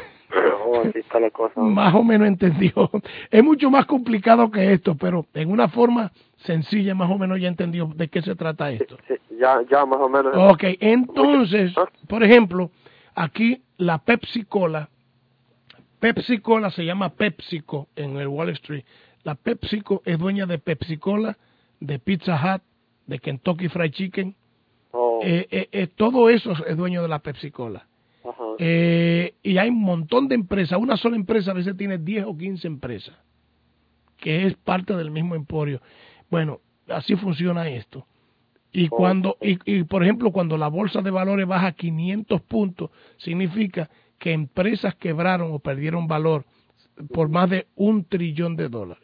oh, así está la cosa. Más o menos entendió. Es mucho más complicado que esto, pero en una forma sencilla, más o menos ya entendió de qué se trata esto. Sí, sí, ya, ya más o menos. Ok, entonces, por ejemplo, aquí la Pepsi Cola, Pepsi Cola se llama PepsiCo en el Wall Street. La PepsiCo es dueña de Pepsi Cola, de Pizza Hut, de Kentucky Fried Chicken. Oh. Eh, eh, eh, todo eso es dueño de la Pepsi Cola. Uh-huh. Eh, y hay un montón de empresas. Una sola empresa a veces tiene diez o quince empresas, que es parte del mismo emporio. Bueno, así funciona esto. Y Oh. cuando y, y por ejemplo, cuando la bolsa de valores baja quinientos puntos, significa que empresas quebraron o perdieron valor por más de un trillón de dólares.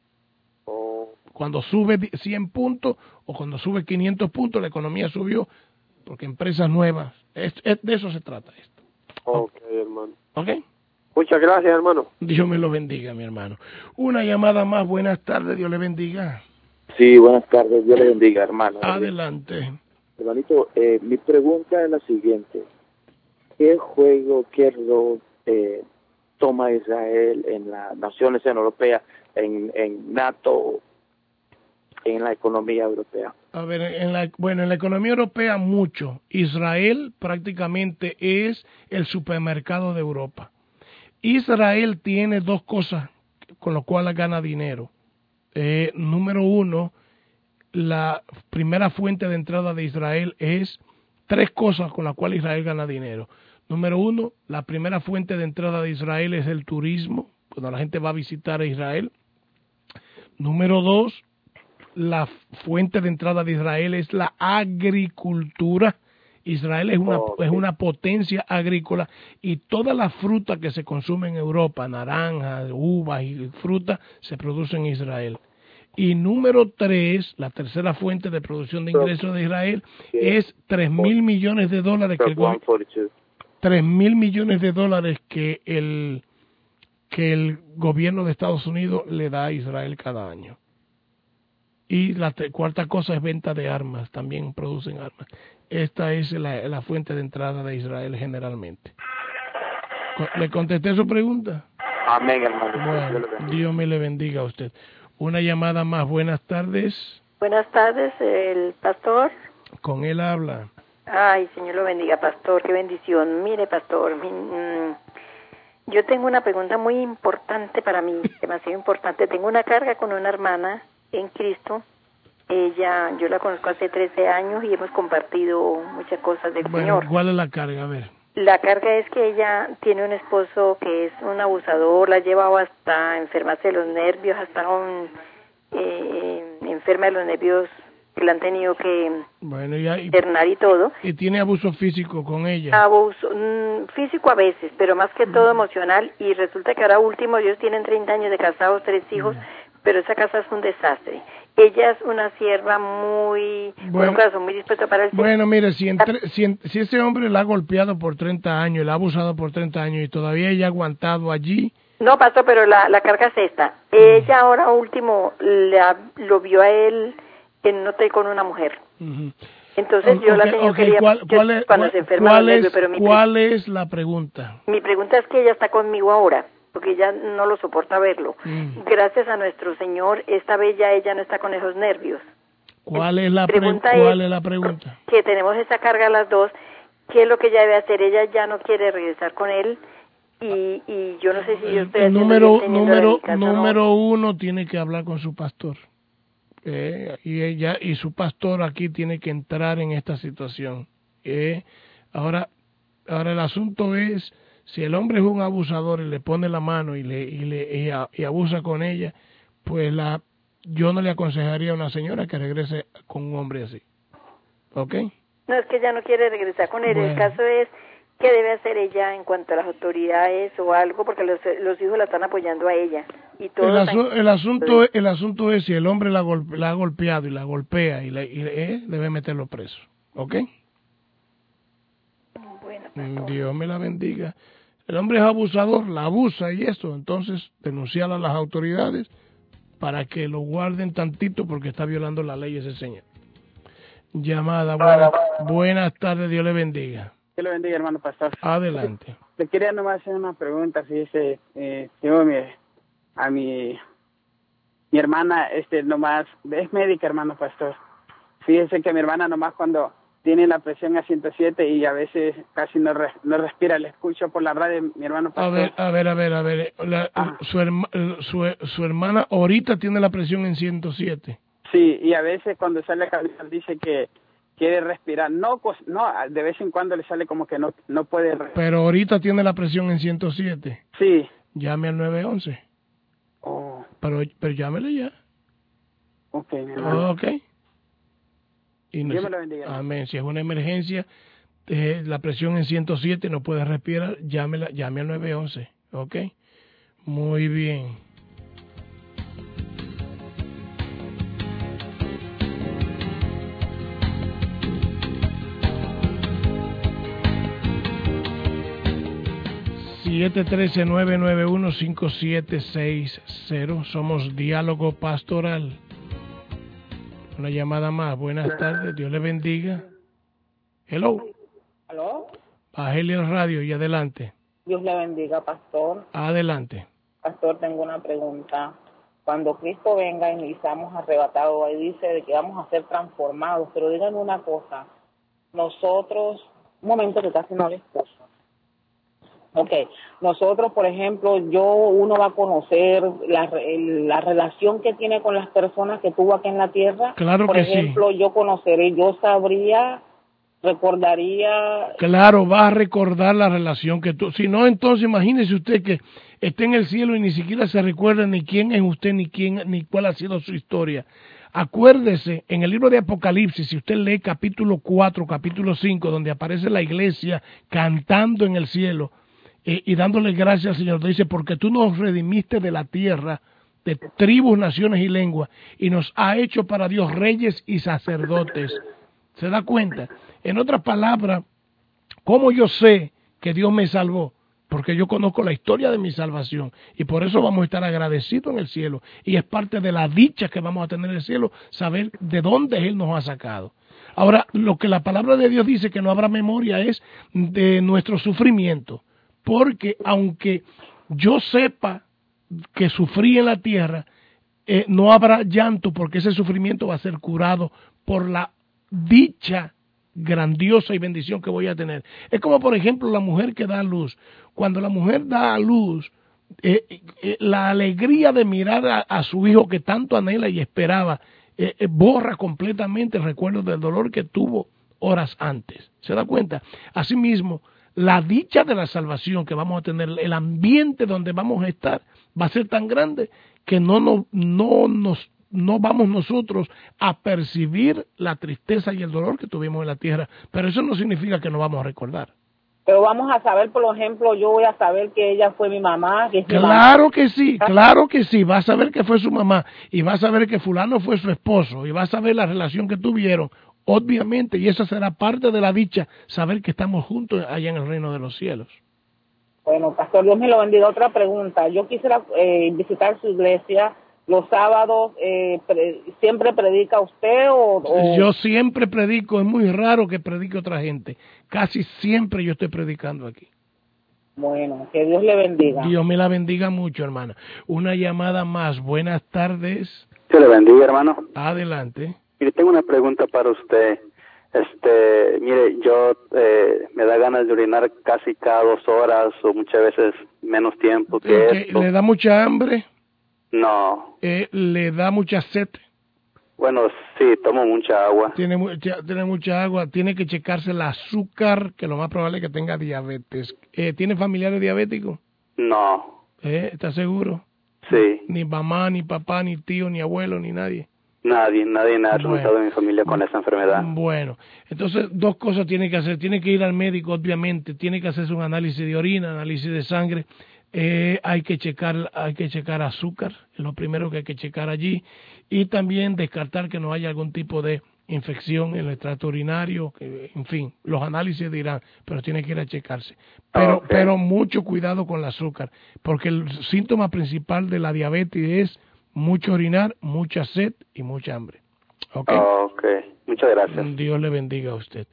Oh. Cuando sube cien puntos o cuando sube quinientos puntos, la economía subió porque empresas nuevas, es, es, de eso se trata esto. Ok, hermano. ¿Ok? Muchas gracias, hermano. Dios me lo bendiga, mi hermano. Una llamada más, buenas tardes, Dios le bendiga. Sí, buenas tardes, Dios le bendiga, hermano. Adelante. Hermanito, eh, mi pregunta es la siguiente. ¿Qué juego, qué rol eh, toma Israel en las naciones europeas, en, en NATO, en la economía europea? A ver, en la, bueno, en la economía europea mucho. Israel prácticamente es el supermercado de Europa. Israel tiene dos cosas con las cuales gana dinero. Eh, número uno, la primera fuente de entrada de Israel es tres cosas con las cuales Israel gana dinero. Número uno, la primera fuente de entrada de Israel es el turismo, cuando la gente va a visitar a Israel. Número dos, la fuente de entrada de Israel es la agricultura. Israel es una, Okay. es una potencia agrícola y toda la fruta que se consume en Europa, naranjas, uvas y fruta, se produce en Israel. Y número tres, la tercera fuente de producción de ingresos de Israel es tres mil millones de dólares que el, go- tres mil millones de dólares que el que el gobierno de Estados Unidos le da a Israel cada año. Y la te- cuarta cosa es venta de armas, también producen armas. Esta es la, la fuente de entrada de Israel generalmente. Co- ¿Le contesté su pregunta? Amén, hermano. Bueno, Dios me le bendiga a usted. Una llamada más. Buenas tardes. Buenas tardes, el pastor. Con él habla. Ay, Señor lo bendiga, pastor, qué bendición. Mire, pastor, mi, mm, yo tengo una pregunta muy importante para mí, demasiado importante. Tengo una carga con una hermana en Cristo. Ella, yo la conozco hace trece años y hemos compartido muchas cosas del Bueno, Señor. ¿cuál es la carga? A ver. La carga es que ella tiene un esposo que es un abusador, la ha llevado hasta enfermarse de los nervios, hasta un eh, enferma de los nervios que la han tenido que Bueno, ya, y, internar y todo. y tiene abuso físico con ella. Abuso mm, físico a veces, pero más que todo emocional, y resulta que ahora último ellos tienen treinta años de casados, tres hijos, pero esa casa es un desastre. Ella es una sierva muy, Bueno, con un corazón muy dispuesto para el Señor. Bueno, mire, si, entre, si, en- si ese hombre la ha golpeado por treinta años, la ha abusado por treinta años y todavía ella ha aguantado allí. No, pastor, pero la, la carga es esta. Ella ahora último la, lo vio a él en un hotel con una mujer. Uh-huh. Entonces O- yo la ok, tenía ok, quería ¿cuál, yo cuál es, cuando cuál- se enferma cuál los nervios, es- pero mi, cuál es la pregunta? mi pregunta es que ella está conmigo ahora, porque ella no lo soporta verlo. Mm. Gracias a nuestro Señor, esta vez ya ella no está con esos nervios. ¿Cuál es la, pre- pregunta cuál es- es la pregunta? Que tenemos esa carga las dos, ¿qué es lo que ella debe hacer? Ella ya no quiere regresar con él y, y yo no sé si yo estoy El haciendo número bien teniéndola en número mi casa o no. número uno tiene que hablar con su pastor. Eh, y ella y su pastor aquí tiene que entrar en esta situación. Eh, ahora ahora el asunto es si el hombre es un abusador y le pone la mano y le y le y, a- y abusa con ella, pues la yo no le aconsejaría a una señora que regrese con un hombre así. ¿Ok? No, es que ella no quiere regresar con él. Bueno. El caso es qué debe hacer ella en cuanto a las autoridades o algo, porque los, los hijos la están apoyando a ella. Y todos El, asu- están- el asunto es, el asunto es si el hombre la, golpe- la ha golpeado y la golpea y, la, y eh, debe meterlo preso. ¿Ok? Bueno, Mm, Dios me la bendiga. El hombre es abusador, la abusa y eso, entonces denunciarla a las autoridades para que lo guarden tantito porque está violando la ley ese señor. Llamada, buenas, buenas tardes, Dios le bendiga. Dios le bendiga, hermano pastor. Adelante. Le quería nomás hacer una pregunta, fíjese, eh, tengo mi, a mi, mi hermana, este, nomás, es médica, hermano pastor. Fíjese que mi hermana nomás cuando tiene la presión a ciento siete y a veces casi no, re- no respira, le escucho por la radio, mi hermano A pastor. ver, a ver, a ver, a ver. La- Ah. su, herma- su, su hermana ahorita tiene la presión en ciento siete. Sí, y a veces cuando sale a caminar dice que quiere respirar. No, cos- no, de vez en cuando le sale como que no, no puede respirar. Pero ahorita tiene la presión en ciento siete. Sí. Llame al nueve once. Oh, Pero, pero llámele ya. ok, mi hermano. Ok. Y no- Dios me lo bendiga. Amén. Si es una emergencia, eh, la presión en ciento siete, no puede respirar, llámela, llame al nueve once. Ok. Muy bien. siete uno tres, nueve nueve uno, cinco siete seis cero. Somos Diálogo Pastoral. Una llamada más. Buenas tardes. Dios le bendiga. Hello. ¿Aló? Bájele el radio y adelante. Dios le bendiga, pastor. Adelante. Pastor, tengo una pregunta. Cuando Cristo venga y seamos arrebatados, ahí dice de que vamos a ser transformados, pero díganme una cosa. Nosotros, un momento que casi no le escucho. Ok, nosotros, por ejemplo, yo, uno va a conocer la, el- la relación que tiene con las personas que tuvo aquí en la tierra. Claro por que sí. ejemplo, yo conoceré, yo sabría recordaría. Claro, va a recordar la relación que tú... Si no, entonces imagínese usted que esté en el cielo y ni siquiera se recuerda ni quién es usted, ni quién, ni cuál ha sido su historia. Acuérdese, en el libro de Apocalipsis, si usted lee capítulo cuatro, capítulo cinco, donde aparece la iglesia cantando en el cielo eh, y dándole gracias al Señor, dice, porque tú nos redimiste de la tierra, de tribus, naciones y lenguas, y nos ha hecho para Dios reyes y sacerdotes. ¿Se da cuenta? En otras palabras, ¿cómo yo sé que Dios me salvó? Porque yo conozco la historia de mi salvación y por eso vamos a estar agradecidos en el cielo. Y es parte de la dicha que vamos a tener en el cielo, saber de dónde Él nos ha sacado. Ahora, lo que la palabra de Dios dice que no habrá memoria es de nuestro sufrimiento. Porque aunque yo sepa que sufrí en la tierra, eh, no habrá llanto porque ese sufrimiento va a ser curado por la dicha grandiosa y bendición que voy a tener. Es como, por ejemplo, la mujer que da a luz. Cuando la mujer da a luz, eh, eh, la alegría de mirar a, a su hijo que tanto anhela y esperaba, eh, eh, borra completamente el recuerdo del dolor que tuvo horas antes. ¿Se da cuenta? Asimismo, la dicha de la salvación que vamos a tener, el ambiente donde vamos a estar, va a ser tan grande que no, no, no nos no vamos nosotros a percibir la tristeza y el dolor que tuvimos en la tierra, pero eso no significa que no vamos a recordar. Pero vamos a saber, por ejemplo, yo voy a saber que ella fue mi mamá. Que es mi claro mamá. que sí, claro que sí, vas a saber que fue su mamá, y vas a saber que fulano fue su esposo, y vas a ver la relación que tuvieron, obviamente, y eso será parte de la dicha, saber que estamos juntos allá en el reino de los cielos. Bueno, pastor, Dios me lo bendiga. Otra pregunta, yo quisiera eh, visitar su iglesia. Los sábados, eh, pre, ¿siempre predica usted o, o...? Yo siempre predico, es muy raro que predique otra gente. Casi siempre yo estoy predicando aquí. Bueno, que Dios le bendiga. Dios me la bendiga mucho, hermana. Una llamada más. Buenas tardes. Dios le bendiga, hermano. Adelante. Mire, tengo una pregunta para usted. Este, mire, yo eh, me da ganas de orinar casi cada dos horas o muchas veces menos tiempo que okay. esto. ¿Le da mucha hambre? No. Eh, ¿Le da mucha sed? Bueno, sí, tomo mucha agua. Tiene, mucha, tiene mucha agua. Tiene que checarse el azúcar, que lo más probable es que tenga diabetes. Eh, ¿Tiene familiares diabéticos? No. Eh, ¿Está seguro? Sí. Ni mamá, ni papá, ni tío, ni abuelo, ni nadie. Nadie, nadie me ha resultado bueno, de mi familia con esa enfermedad. Bueno, entonces dos cosas tiene que hacer. Tiene que ir al médico, obviamente. Tiene que hacerse un análisis de orina, análisis de sangre. Eh, hay que checar, hay que checar azúcar, es lo primero que hay que checar allí, y también descartar que no haya algún tipo de infección en el tracto urinario, que, en fin, los análisis dirán, pero tiene que ir a checarse. Pero, okay. pero mucho cuidado con el azúcar, porque el síntoma principal de la diabetes es mucho orinar, mucha sed y mucha hambre. Okay. ok, muchas gracias. Dios le bendiga a usted.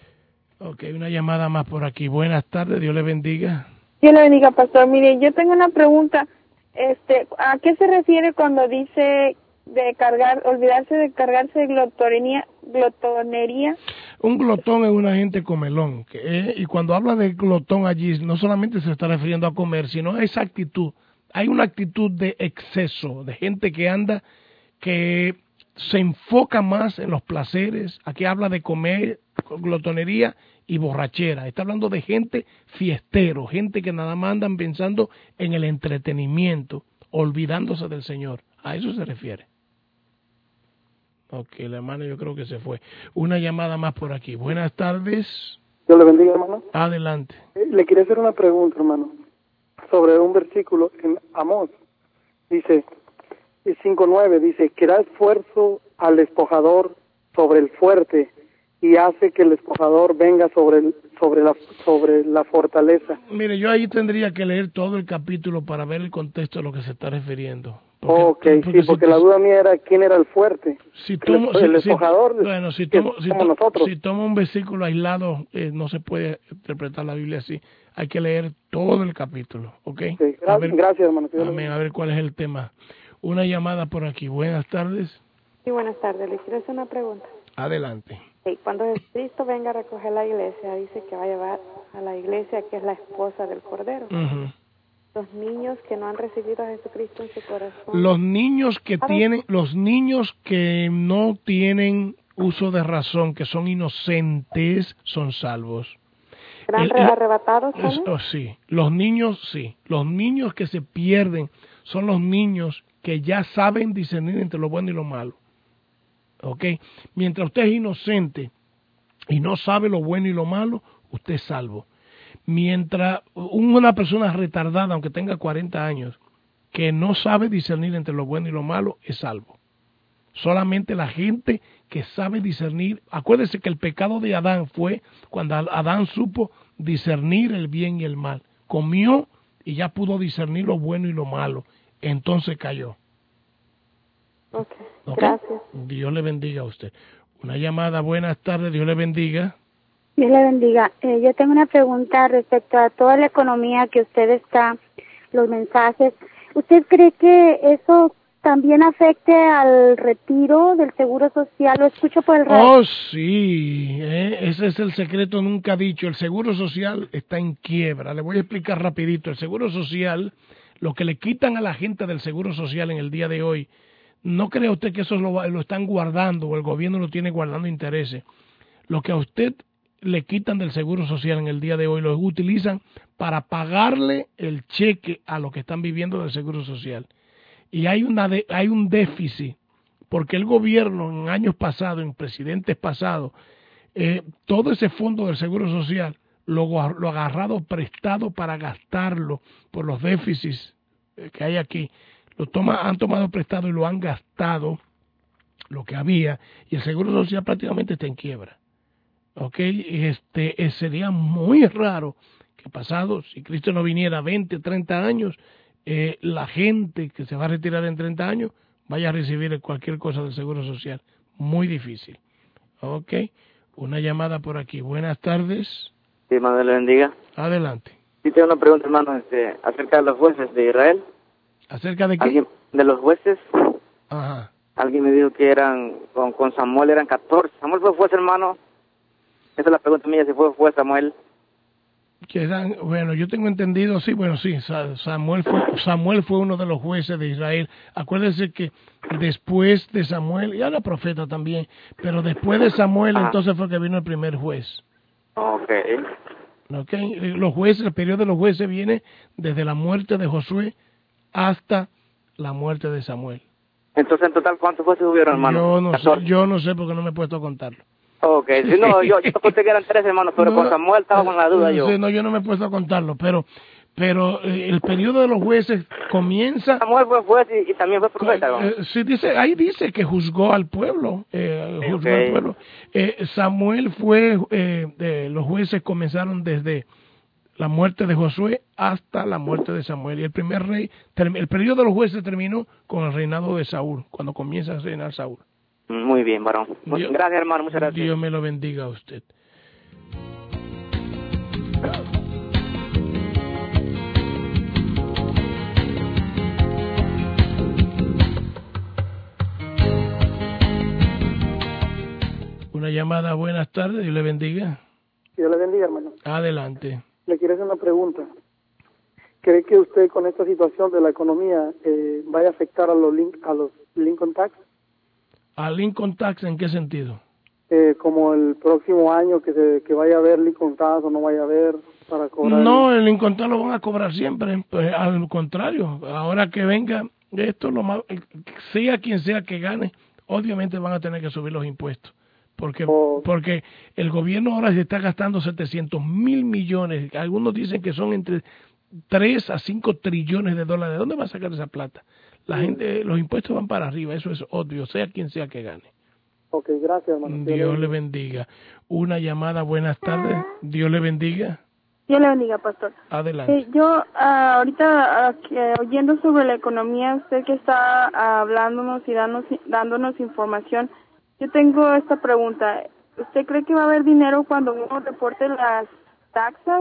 Ok, una llamada más por aquí. Buenas tardes, Dios le bendiga. Dios le bendiga, pastor. Mire, yo tengo una pregunta. Este, ¿a qué se refiere cuando dice de cargar, olvidarse de cargarse de glotonería? glotonería? Un glotón es una gente comelón. Que, eh, y cuando habla de glotón allí, no solamente se está refiriendo a comer, sino a esa actitud. Hay una actitud de exceso, de gente que anda, que se enfoca más en los placeres. Aquí habla de comer, glotonería y borrachera. Está hablando de gente fiestero, gente que nada más andan pensando en el entretenimiento, olvidándose del Señor. A eso se refiere. Ok, la hermana yo creo que se fue. Una llamada más por aquí. Buenas tardes. Dios le bendiga, hermano. Adelante. Le quería hacer una pregunta, hermano, sobre un versículo en Amós. Dice, cinco nueve, dice, que da esfuerzo al despojador sobre el fuerte, y hace que el despojador venga sobre el, sobre la sobre la fortaleza. Mire, yo ahí tendría que leer todo el capítulo para ver el contexto a lo que se está refiriendo. Porque, ok, porque sí, porque si la duda mía era quién era el fuerte. Si tomo, el, el si, despojador, si, bueno, si tomo, si, to, nosotros. si tomo un versículo aislado, eh, no se puede interpretar la Biblia así. Hay que leer todo el capítulo, ¿ok? Sí, gra a ver, gracias, hermano. Amén, a ver cuál es el tema. Una llamada por aquí. Buenas tardes. Sí, buenas tardes. Le quiero hacer una pregunta. Adelante. Cuando Jesucristo venga a recoger la iglesia, dice que va a llevar a la iglesia que es la esposa del Cordero. Uh-huh. Los niños que no han recibido a Jesucristo en su corazón. Los niños que tienen, los niños que no tienen uso de razón, que son inocentes, son salvos. ¿Serán El- el- arrebatados es- también? oh, sí, los niños sí, los niños que se pierden son los niños que ya saben discernir entre lo bueno y lo malo. ¿Ok? Mientras usted es inocente y no sabe lo bueno y lo malo, usted es salvo. Mientras una persona retardada, aunque tenga cuarenta años, que no sabe discernir entre lo bueno y lo malo, es salvo. Solamente la gente que sabe discernir, acuérdese que el pecado de Adán fue cuando Adán supo discernir el bien y el mal. Comió y ya pudo discernir lo bueno y lo malo. Entonces cayó. Ok, ¿Ok? gracias. Dios le bendiga a usted. Una llamada, buenas tardes, Dios le bendiga. Dios le bendiga. Eh, yo tengo una pregunta respecto a toda la economía que usted está, los mensajes. ¿Usted cree que eso también afecte al retiro del Seguro Social? Lo escucho por el radio. Oh, sí, ¿eh? Ese es el secreto nunca dicho. El Seguro Social está en quiebra. Le voy a explicar rapidito. El Seguro Social, lo que le quitan a la gente del Seguro Social en el día de hoy, no cree usted que eso lo, lo están guardando o el gobierno lo tiene guardando intereses. Lo que a usted le quitan del Seguro Social en el día de hoy lo utilizan para pagarle el cheque a los que están viviendo del Seguro Social. Y hay, una de, hay un déficit, porque el gobierno en años pasados, en presidentes pasados, eh, todo ese fondo del Seguro Social lo, lo ha agarrado prestado para gastarlo por los déficits que hay aquí. Lo toma, han tomado prestado y lo han gastado, lo que había, y el Seguro Social prácticamente está en quiebra. ¿Ok? Este, eh, sería muy raro que pasado, si Cristo no viniera veinte, treinta años, eh, la gente que se va a retirar en treinta años vaya a recibir cualquier cosa del Seguro Social. Muy difícil. ¿Ok? Una llamada por aquí. Buenas tardes. Sí, hermano, le bendiga. Adelante. Sí, tengo una pregunta, hermano, este, acerca de los jueces de Israel. ¿Acerca de qué? ¿Alguien, de los jueces. Ajá. Alguien me dijo que eran, con, con Samuel eran catorce. ¿Samuel fue juez, hermano? Esa es la pregunta mía, si fue juez Samuel. Que eran, bueno, yo tengo entendido, sí, bueno, sí, Samuel fue, Samuel fue uno de los jueces de Israel. Acuérdense que después de Samuel, ya era profeta también, pero después de Samuel, ah. entonces fue que vino el primer juez. Ok. Ok, los jueces, el periodo de los jueces viene desde la muerte de Josué hasta la muerte de Samuel. Entonces, en total, ¿cuántos jueces hubieron, hermano? Yo no sé, yo no sé porque no me he puesto a contarlo. Ok, si no, yo, yo conté que eran tres hermanos, pero no, con Samuel estaba con la duda yo. Sí, no, yo no me he puesto a contarlo, pero pero eh, el periodo de los jueces comienza... Samuel fue juez y, y también fue profeta, ¿no? Eh, sí, dice, ahí dice que juzgó al pueblo, eh, juzgó okay. al pueblo. Eh, Samuel fue, eh, de, los jueces comenzaron desde la muerte de Josué hasta la muerte de Samuel. Y el primer rey, el periodo de los jueces terminó con el reinado de Saúl, cuando comienza a reinar Saúl. Muy bien, varón. Dios, gracias, hermano, muchas gracias. Dios me lo bendiga a usted. Una llamada, buenas tardes, Dios le bendiga. Dios le bendiga, hermano. Adelante. Le quiero hacer una pregunta. ¿Cree que usted con esta situación de la economía eh, vaya a afectar a los, link, a los Lincoln Tax? ¿A Lincoln Tax en qué sentido? Eh, como el próximo año que se, que vaya a haber Lincoln Tax o no vaya a haber para cobrar. No, el Lincoln Tax lo van a cobrar siempre. Pues, al contrario, ahora que venga esto, lo más, sea quien sea que gane, obviamente van a tener que subir los impuestos. Porque, oh. porque el gobierno ahora se está gastando setecientos mil millones. Algunos dicen que son entre tres a cinco trillones de dólares. ¿De dónde va a sacar esa plata? La sí. gente, los impuestos van para arriba, eso es obvio, sea quien sea que gane. Ok, gracias, hermano. Dios le bendiga. Una llamada, buenas tardes. Dios le bendiga. Dios le bendiga, pastor. Adelante. Eh, yo, uh, ahorita, uh, oyendo sobre la economía, usted que está uh, hablándonos y dándonos, dándonos información, yo tengo esta pregunta. ¿Usted cree que va a haber dinero cuando uno reporte las taxas?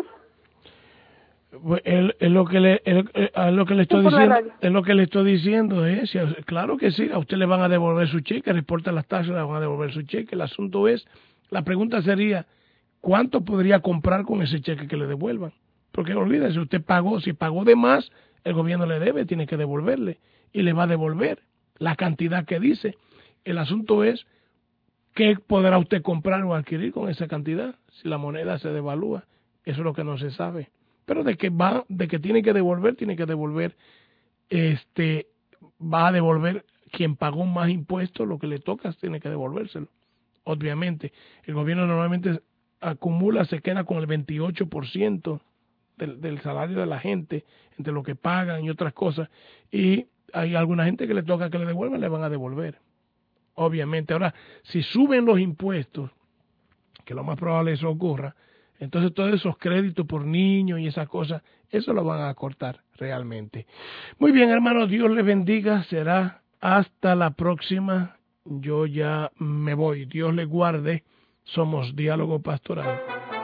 Es lo que le el, el, lo que le estoy diciendo es lo que le estoy diciendo es claro que sí, a usted le van a devolver su cheque, reporta las taxas, le van a devolver su cheque. El asunto es, la pregunta sería, ¿cuánto podría comprar con ese cheque que le devuelvan? Porque olvídese, usted pagó, si pagó de más, el gobierno le debe, tiene que devolverle y le va a devolver la cantidad que dice. El asunto es ¿qué podrá usted comprar o adquirir con esa cantidad si la moneda se devalúa? Eso es lo que no se sabe. Pero de que va, de que tiene que devolver, tiene que devolver, este, va a devolver quien pagó más impuestos, lo que le toca tiene que devolvérselo. Obviamente, el gobierno normalmente acumula, se queda con el veintiocho por ciento del, del salario de la gente, entre lo que pagan y otras cosas, y hay alguna gente que le toca que le devuelvan, le van a devolver. Obviamente, ahora, si suben los impuestos, que lo más probable eso ocurra, entonces todos esos créditos por niños y esas cosas, eso lo van a cortar realmente. Muy bien, hermanos, Dios les bendiga, será hasta la próxima. Yo ya me voy, Dios les guarde. Somos Diálogo Pastoral.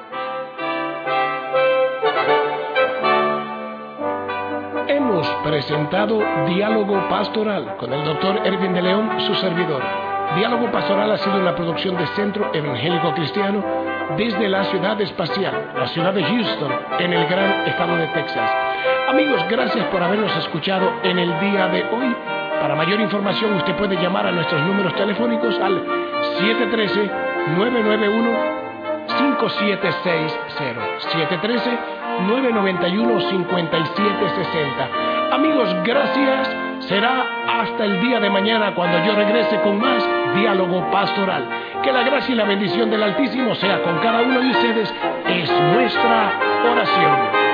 Hemos presentado Diálogo Pastoral con el doctor Erwin de León, su servidor. Diálogo Pastoral ha sido una producción de Centro Evangélico Cristiano desde la ciudad espacial, la ciudad de Houston, en el gran estado de Texas. Amigos, gracias por habernos escuchado en el día de hoy. Para mayor información usted puede llamar a nuestros números telefónicos al siete uno tres, nueve nueve uno, cinco siete seis cero, siete uno tres, nueve nueve uno, cinco siete seis cero. Amigos, gracias. Será hasta el día de mañana cuando yo regrese con más Diálogo Pastoral. Que la gracia y la bendición del Altísimo sea con cada uno de ustedes. Es nuestra oración.